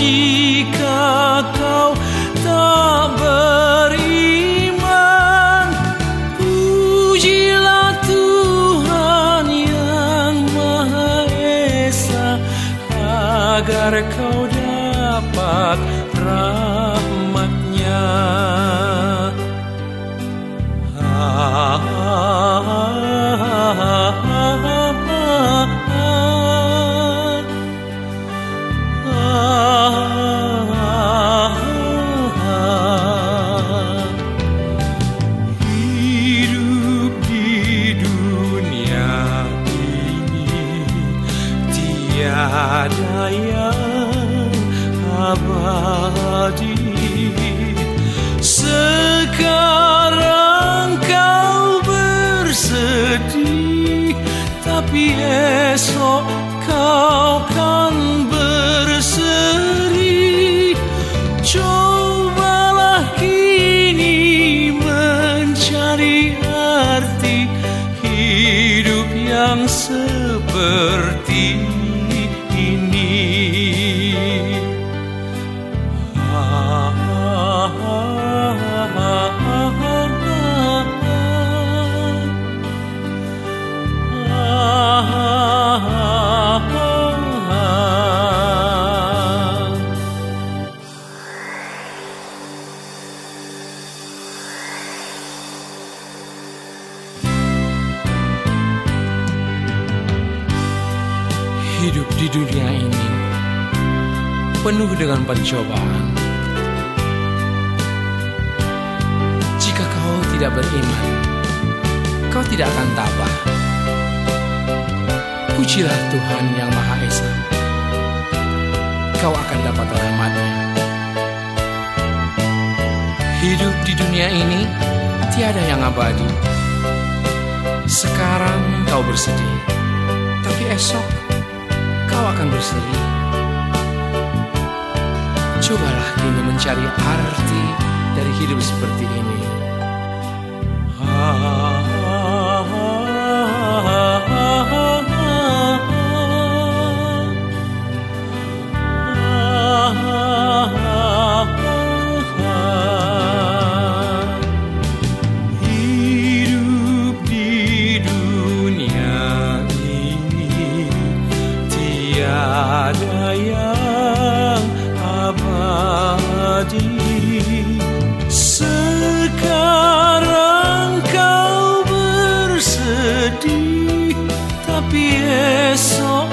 jika kau tak beriman, pujilah Tuhan yang Maha Esa agar kau dapat rahmat-Nya. Hidup di dunia ini tiada yang abadi. Sekarang kau bersedih, tapi esok kau kan berseri. Cobalah kini mencari arti hidup yang seperti ini. Hidup di dunia ini penuh dengan pencobaan. Jika kau tidak beriman, kau tidak akan tabah. Pujilah Tuhan yang Maha Esa, kau akan dapat rahmat-Nya. Hidup di dunia ini tiada yang abadi. Sekarang kau bersedih, tapi esok kau akan berseri. Cobalah kini mencari arti dari hidup seperti ini. Hidup di dunia ini tiada yang abadi. Sekarang kau bersedih, tapi esok